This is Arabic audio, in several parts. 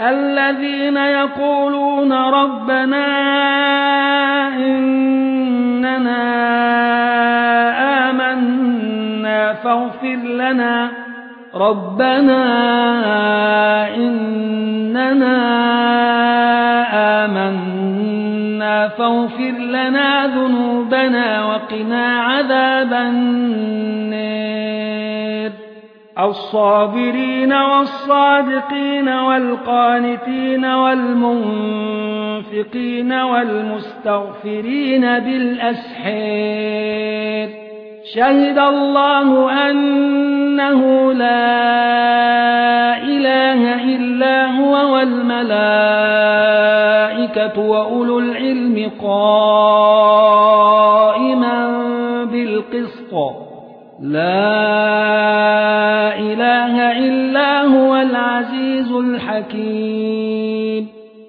الذين يقولون ربنا إننا آمنا فاغفر لنا ذنوبنا وقنا عذاب النار الصابرين والصادقين والقانتين والمنفقين والمستغفرين بالأسحار شهد الله أنه لا إله إلا هو والملائكة وأولو العلم قائما بالقسط لا إله إلا هو العزيز الحكيم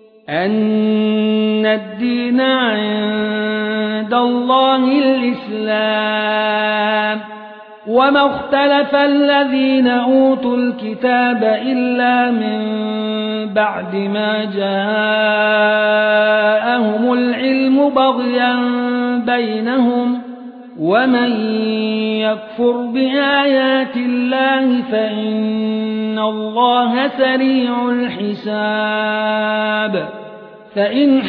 أن الدين عند الله الإسلام وما اختلف الذين أوتوا الكتاب إلا من بعد ما جاءهم العلم بغيا بينهم ومن يكفر بآيات الله فإن الله سريع الحساب فإن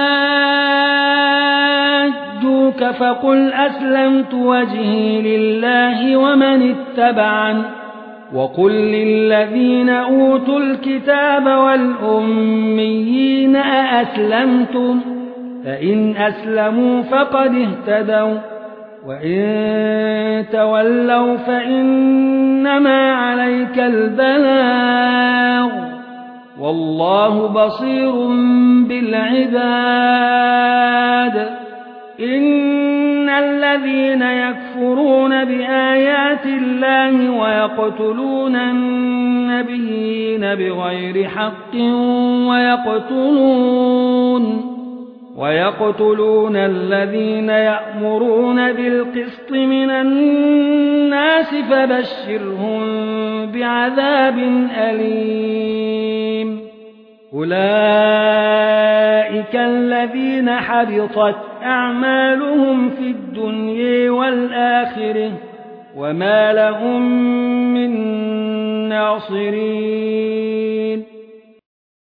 حاجوك فقل أسلمت وجهي لله ومن اتبعن وقل للذين أوتوا الكتاب والأميين أأسلمتم فإن أسلموا فقد اهتدوا وإن تولوا فإنما عليك البلاغ والله بصير بالعباد إن الذين يكفرون بآيات الله ويقتلون النبيين بغير حق ويقتلون الذين يأمرون بالقسط من الناس فبشرهم بعذاب أليم أولئك الذين حبطت أعمالهم في الدنيا والآخرة وما لهم من ناصرين